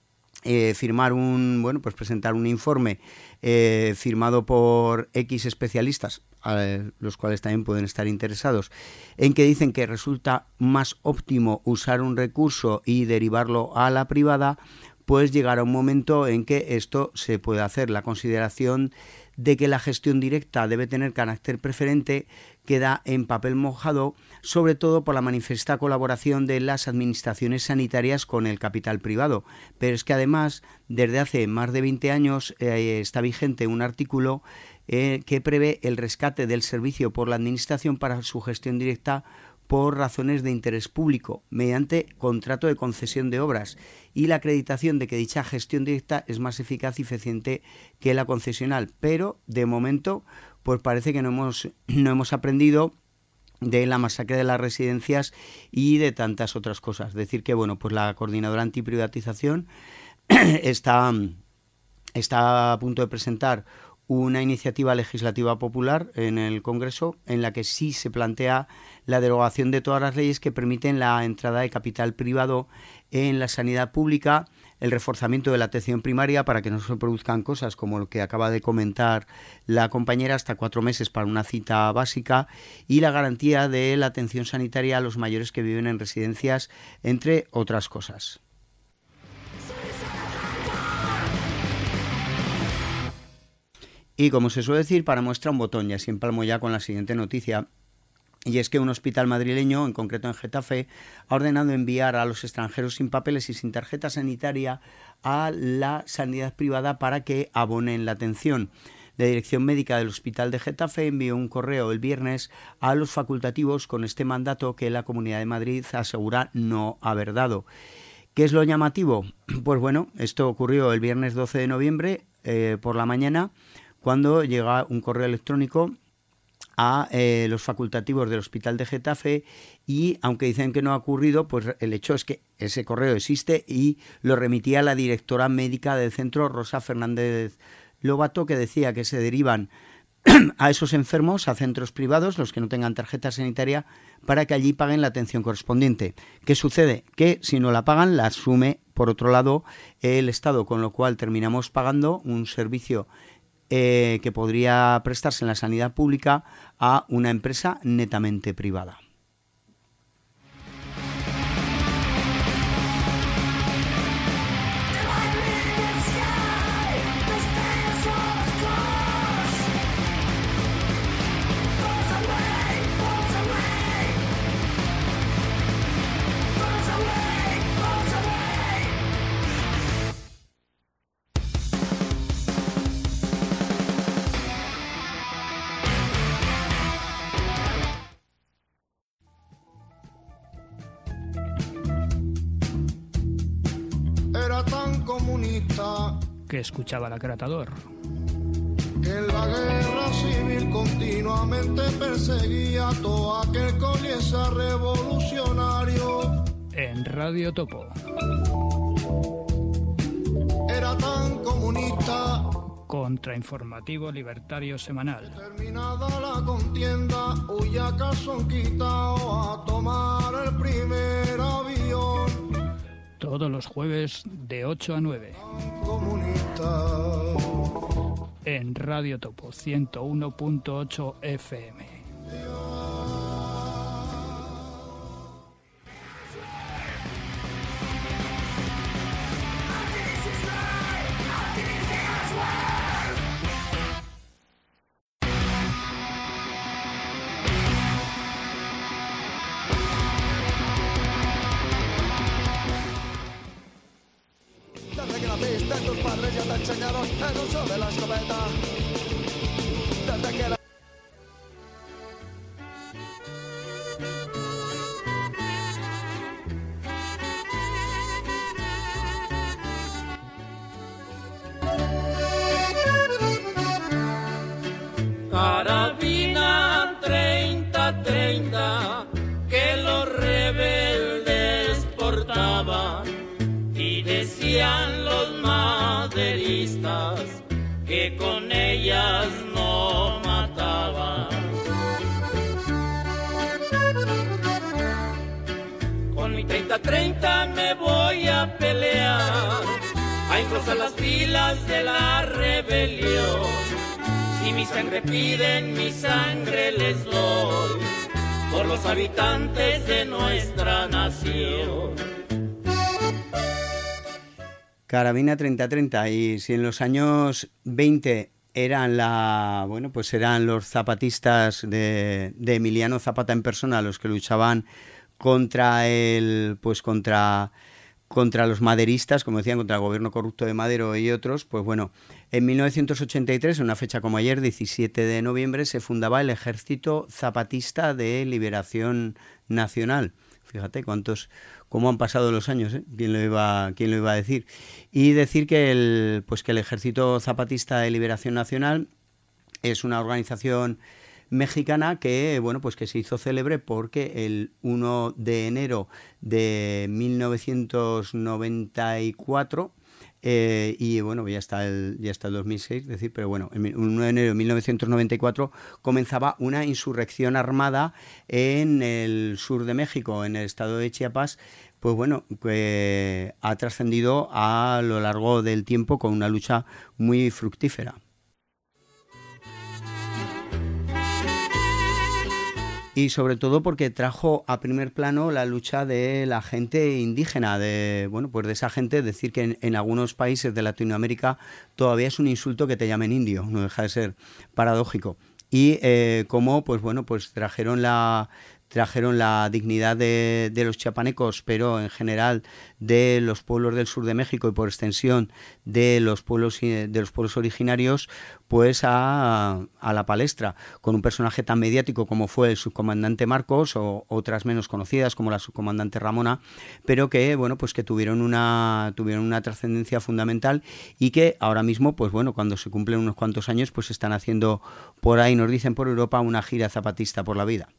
presentar un informe firmado por X especialistas, los cuales también pueden estar interesados, en que dicen que resulta más óptimo usar un recurso y derivarlo a la privada, pues llegará un momento en que esto se puede hacer. La consideración de que la gestión directa debe tener carácter preferente queda en papel mojado, sobre todo por la manifiesta colaboración de las administraciones sanitarias con el capital privado. Pero es que además, desde hace más de 20 años está vigente un artículo que prevé el rescate del servicio por la administración para su gestión directa por razones de interés público, mediante contrato de concesión de obras, y la acreditación de que dicha gestión directa es más eficaz y eficiente que la concesional. Pero, de momento, pues parece que no hemos aprendido de la masacre de las residencias y de tantas otras cosas. Decir que, pues la coordinadora antiprivatización está a punto de presentar una iniciativa legislativa popular en el Congreso en la que sí se plantea la derogación de todas las leyes que permiten la entrada de capital privado en la sanidad pública, el reforzamiento de la atención primaria para que no se produzcan cosas como lo que acaba de comentar la compañera, hasta 4 meses para una cita básica, y la garantía de la atención sanitaria a los mayores que viven en residencias, entre otras cosas. Y como se suele decir, para muestra un botón, y así empalmo ya con la siguiente noticia. Y es que un hospital madrileño, en concreto en Getafe, ha ordenado enviar a los extranjeros sin papeles y sin tarjeta sanitaria a la sanidad privada para que abonen la atención. La Dirección Médica del Hospital de Getafe envió un correo el viernes a los facultativos con este mandato que la Comunidad de Madrid asegura no haber dado. ¿Qué es lo llamativo? Pues bueno, esto ocurrió el viernes 12 de noviembre por la mañana, cuando llega un correo electrónico a los facultativos del Hospital de Getafe, y aunque dicen que no ha ocurrido, pues el hecho es que ese correo existe y lo remitía la directora médica del centro, Rosa Fernández Lobato, que decía que se derivan a esos enfermos a centros privados, los que no tengan tarjeta sanitaria, para que allí paguen la atención correspondiente. ¿Qué sucede? Que si no la pagan, la asume, por otro lado, el Estado, con lo cual terminamos pagando un servicio que podría prestarse en la sanidad pública a una empresa netamente privada. Que escuchaba la Cratador. Que la guerra civil continuamente perseguía a todo aquel que oliese revolucionario. En Radio Topo. Era tan comunista. Contrainformativo libertario semanal. Terminada la contienda, huya calzón quitao a tomar el primer avión. Todos los jueves de 8 a 9. En Radio Topo 101.8 FM. Tus padres ya te enseñaron el uso de la escopeta. Desde que la... Carabina 30-30 que los rebeldes portaban y decían los maderistas que con ellas no mataban. Con mi 30-30 me voy a pelear, a engrosar las filas de la rebelión. Si mi sangre piden, mi sangre les doy, por los habitantes de nuestra nación. Carabina 30-30, y si en los años 20 eran eran los zapatistas de Emiliano Zapata en persona los que luchaban contra los maderistas, como decían, contra el gobierno corrupto de Madero y otros, pues bueno, en 1983, en una fecha como ayer, 17 de noviembre, se fundaba el Ejército Zapatista de Liberación Nacional. Fíjate cómo han pasado los años, ¿eh? ¿Quién lo iba a decir? Y decir que el Ejército Zapatista de Liberación Nacional es una organización mexicana que se hizo célebre porque el 1 de enero de 1994 ya está el 2006, es decir, pero bueno, el 1 de enero de 1994 comenzaba una insurrección armada en el sur de México, en el estado de Chiapas, que ha trascendido a lo largo del tiempo con una lucha muy y sobre todo porque trajo a primer plano la lucha de la gente indígena, de esa gente. Decir que en algunos países de Latinoamérica todavía es un insulto que te llamen indio, no deja de ser paradójico. Y cómo trajeron la dignidad de los chiapanecos, pero en general de los pueblos del sur de México y por extensión de los pueblos originarios, pues a la palestra, con un personaje tan mediático como fue el subcomandante Marcos, o otras menos conocidas como la subcomandante Ramona, pero que que tuvieron una trascendencia fundamental, y que ahora mismo cuando se cumplen unos cuantos años, pues están haciendo por ahí, nos dicen por Europa, una gira zapatista por la vida.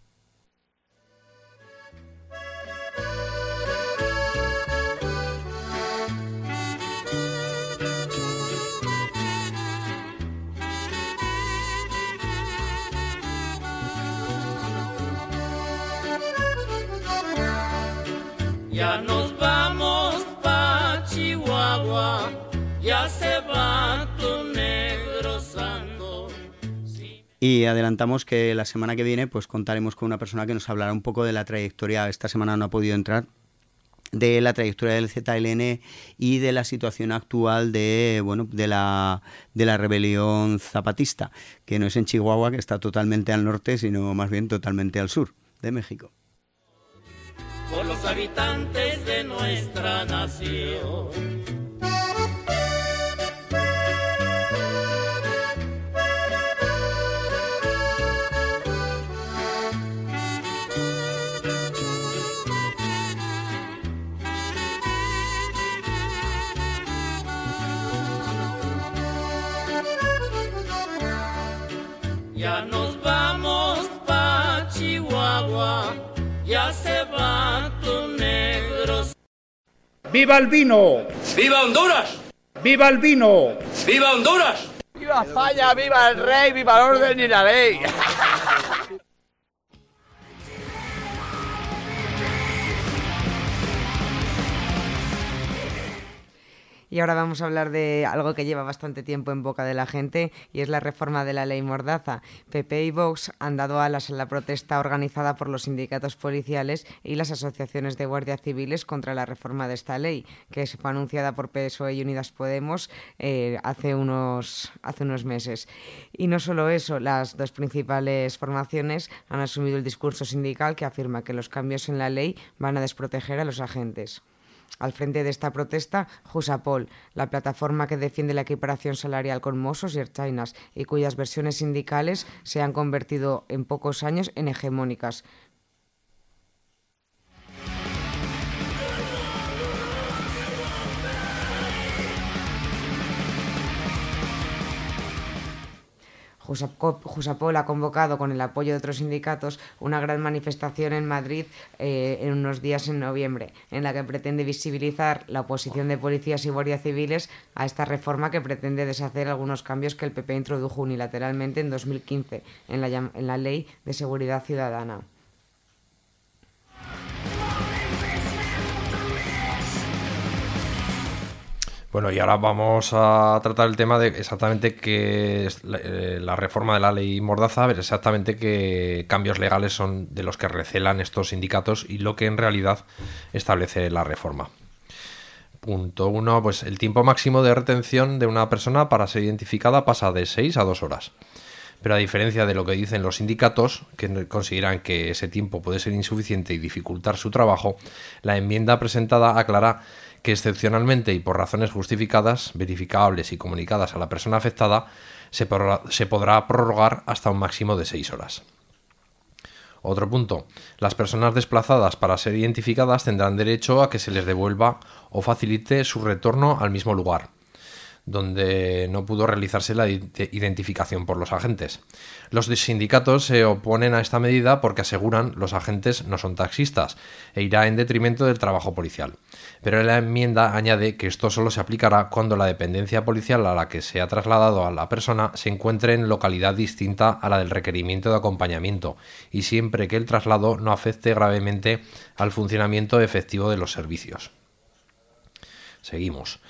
Ya nos vamos pa' Chihuahua, ya se va tu negro santo. Y adelantamos que la semana que viene pues contaremos con una persona que nos hablará un poco de la trayectoria. Esta semana no ha podido entrar, de la trayectoria del ZLN y de la situación actual de la rebelión zapatista, que no es en Chihuahua, que está totalmente al norte, sino más bien totalmente al sur de México. Por los habitantes de nuestra nación. Ya nos vamos pa' Chihuahua, ya se va tu negro. ¡Viva el vino! ¡Viva Honduras! ¡Viva el vino! ¡Viva Honduras! ¡Viva España! ¡Viva el rey! ¡Viva el orden y la ley! Y ahora vamos a hablar de algo que lleva bastante tiempo en boca de la gente, y es la reforma de la ley Mordaza. PP y Vox han dado alas a la protesta organizada por los sindicatos policiales y las asociaciones de guardias civiles contra la reforma de esta ley, que fue anunciada por PSOE y Unidas Podemos hace unos meses. Y no solo eso, las dos principales formaciones han asumido el discurso sindical que afirma que los cambios en la ley van a desproteger a los agentes. Al frente de esta protesta, Jusapol, la plataforma que defiende la equiparación salarial con Mossos y Ertzainas, y cuyas versiones sindicales se han convertido en pocos años en hegemónicas. Jusapol ha convocado, con el apoyo de otros sindicatos, una gran manifestación en Madrid en unos días en noviembre, en la que pretende visibilizar la oposición de policías y guardias civiles a esta reforma, que pretende deshacer algunos cambios que el PP introdujo unilateralmente en 2015 en la Ley de Seguridad Ciudadana. Bueno, y ahora vamos a tratar el tema de exactamente qué es la reforma de la ley Mordaza, a ver exactamente qué cambios legales son de los que recelan estos sindicatos y lo que en realidad establece la reforma. Punto 1, pues el tiempo máximo de retención de una persona para ser identificada pasa de 6 a 2 horas. Pero a diferencia de lo que dicen los sindicatos, que consideran que ese tiempo puede ser insuficiente y dificultar su trabajo, la enmienda presentada aclara que excepcionalmente y por razones justificadas, verificables y comunicadas a la persona afectada, se podrá prorrogar hasta un máximo de 6 horas. Otro punto. Las personas desplazadas para ser identificadas tendrán derecho a que se les devuelva o facilite su retorno al mismo lugar donde no pudo realizarse la identificación por los agentes. Los sindicatos se oponen a esta medida porque aseguran los agentes no son taxistas e irá en detrimento del trabajo policial. Pero la enmienda añade que esto solo se aplicará cuando la dependencia policial a la que se ha trasladado a la persona se encuentre en localidad distinta a la del requerimiento de acompañamiento y siempre que el traslado no afecte gravemente al funcionamiento efectivo de los servicios. Seguimos.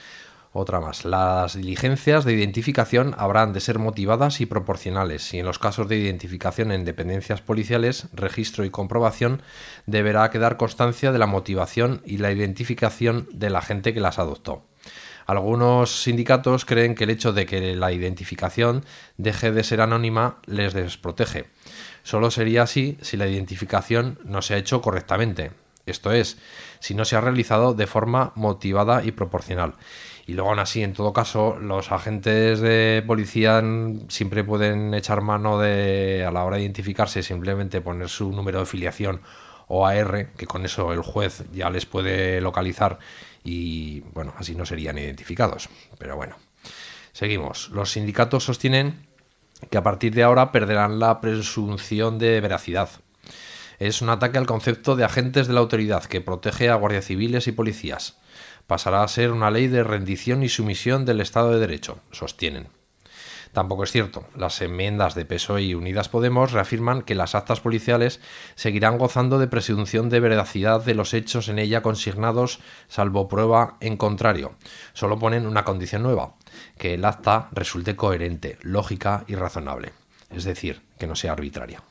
Otra más. Las diligencias de identificación habrán de ser motivadas y proporcionales, y en los casos de identificación en dependencias policiales, registro y comprobación, deberá quedar constancia de la motivación y la identificación del agente que las adoptó. Algunos sindicatos creen que el hecho de que la identificación deje de ser anónima les desprotege. Solo sería así si la identificación no se ha hecho correctamente, esto es, si no se ha realizado de forma motivada y proporcional. Y luego, aún así, en todo caso, los agentes de policía siempre pueden echar mano de, a la hora de identificarse, simplemente poner su número de filiación o AR, que con eso el juez ya les puede localizar y, bueno, así no serían identificados. Pero bueno, seguimos. Los sindicatos sostienen que a partir de ahora perderán la presunción de veracidad. Es un ataque al concepto de agentes de la autoridad que protege a guardias civiles y policías. Pasará a ser una ley de rendición y sumisión del Estado de Derecho, sostienen. Tampoco es cierto. Las enmiendas de PSOE y Unidas Podemos reafirman que las actas policiales seguirán gozando de presunción de veracidad de los hechos en ella consignados, salvo prueba en contrario. Solo ponen una condición nueva, que el acta resulte coherente, lógica y razonable. Es decir, que no sea arbitraria.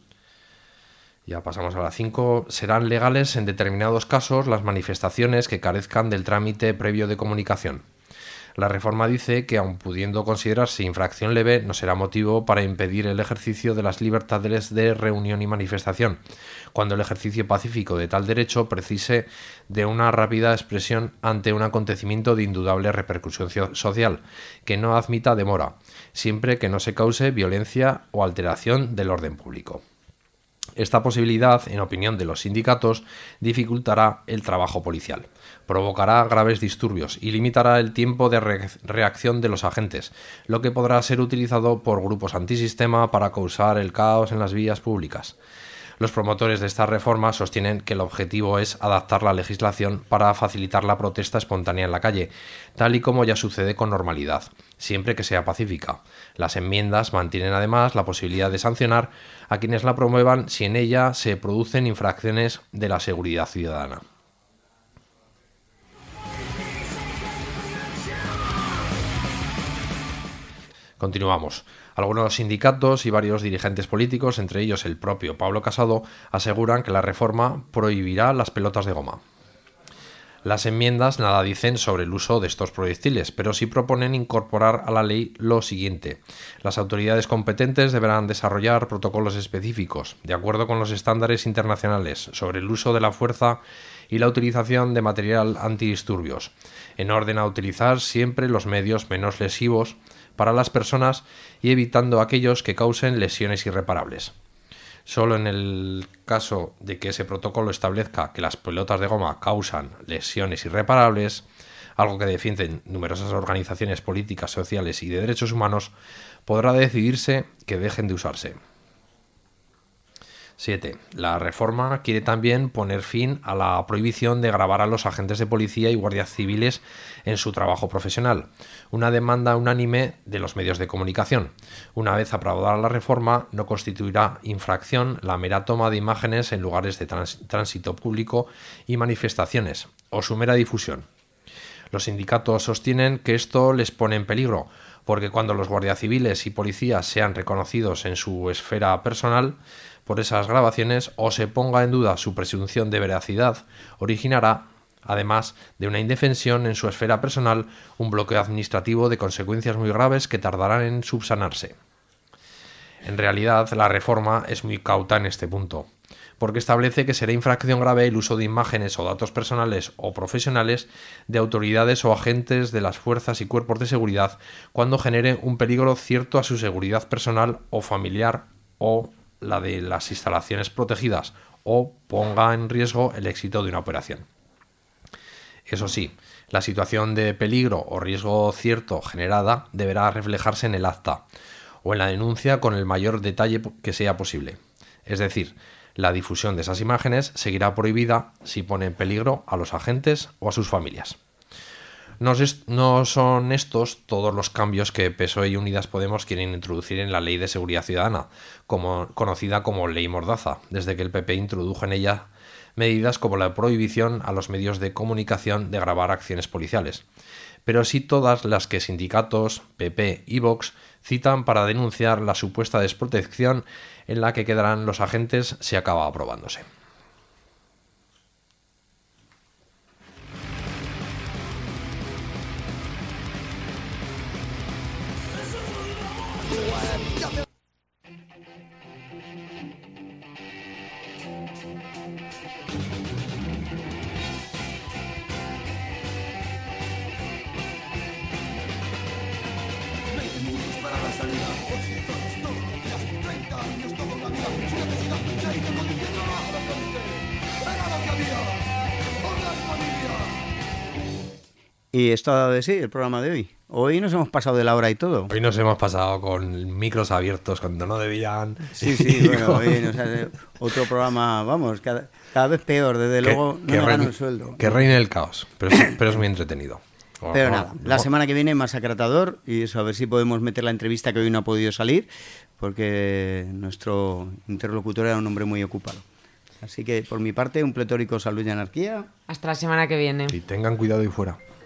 Ya pasamos a la 5. Serán legales en determinados casos las manifestaciones que carezcan del trámite previo de comunicación. La reforma dice que, aun pudiendo considerarse infracción leve, no será motivo para impedir el ejercicio de las libertades de reunión y manifestación, cuando el ejercicio pacífico de tal derecho precise de una rápida expresión ante un acontecimiento de indudable repercusión social, que no admita demora, siempre que no se cause violencia o alteración del orden público. Esta posibilidad, en opinión de los sindicatos, dificultará el trabajo policial, provocará graves disturbios y limitará el tiempo de reacción de los agentes, lo que podrá ser utilizado por grupos antisistema para causar el caos en las vías públicas. Los promotores de esta reforma sostienen que el objetivo es adaptar la legislación para facilitar la protesta espontánea en la calle, tal y como ya sucede con normalidad, siempre que sea pacífica. Las enmiendas mantienen además la posibilidad de sancionar a quienes la promuevan si en ella se producen infracciones de la seguridad ciudadana. Continuamos. Algunos sindicatos y varios dirigentes políticos, entre ellos el propio Pablo Casado, aseguran que la reforma prohibirá las pelotas de goma. Las enmiendas nada dicen sobre el uso de estos proyectiles, pero sí proponen incorporar a la ley lo siguiente. Las autoridades competentes deberán desarrollar protocolos específicos, de acuerdo con los estándares internacionales, sobre el uso de la fuerza y la utilización de material antidisturbios, en orden a utilizar siempre los medios menos lesivos para las personas y evitando aquellos que causen lesiones irreparables. Solo en el caso de que ese protocolo establezca que las pelotas de goma causan lesiones irreparables, algo que defienden numerosas organizaciones políticas, sociales y de derechos humanos, podrá decidirse que dejen de usarse. 7. La reforma quiere también poner fin a la prohibición de gravar a los agentes de policía y guardias civiles en su trabajo profesional, una demanda unánime de los medios de comunicación. Una vez aprobada la reforma, no constituirá infracción la mera toma de imágenes en lugares de tránsito público y manifestaciones, o su mera difusión. Los sindicatos sostienen que esto les pone en peligro, porque cuando los guardias civiles y policías sean reconocidos en su esfera personal por esas grabaciones o se ponga en duda su presunción de veracidad, originará, además de una indefensión en su esfera personal, un bloqueo administrativo de consecuencias muy graves que tardarán en subsanarse. En realidad, la reforma es muy cauta en este punto, porque establece que será infracción grave el uso de imágenes o datos personales o profesionales de autoridades o agentes de las fuerzas y cuerpos de seguridad cuando genere un peligro cierto a su seguridad personal o familiar o la de las instalaciones protegidas o ponga en riesgo el éxito de una operación. Eso sí, la situación de peligro o riesgo cierto generada deberá reflejarse en el acta o en la denuncia con el mayor detalle que sea posible. Es decir, la difusión de esas imágenes seguirá prohibida si pone en peligro a los agentes o a sus familias. No son estos todos los cambios que PSOE y Unidas Podemos quieren introducir en la Ley de Seguridad Ciudadana, conocida como Ley Mordaza, desde que el PP introdujo en ella medidas como la prohibición a los medios de comunicación de grabar acciones policiales, pero sí todas las que sindicatos, PP y Vox citan para denunciar la supuesta desprotección en la que quedarán los agentes si acaba aprobándose. Y esto ha dado de sí el programa de hoy. Hoy nos hemos pasado de la hora y todo. Hoy nos hemos pasado con micros abiertos cuando no debían. Sí, bueno, hoy nos hace otro programa, vamos, cada vez peor. Desde luego no me gano el sueldo. Que reine el caos, pero es muy entretenido. Pero nada, la semana que viene más Acratador y eso, a ver si podemos meter la entrevista que hoy no ha podido salir, porque nuestro interlocutor era un hombre muy ocupado. Así que por mi parte, un pletórico salud y anarquía. Hasta la semana que viene. Y tengan cuidado ahí fuera.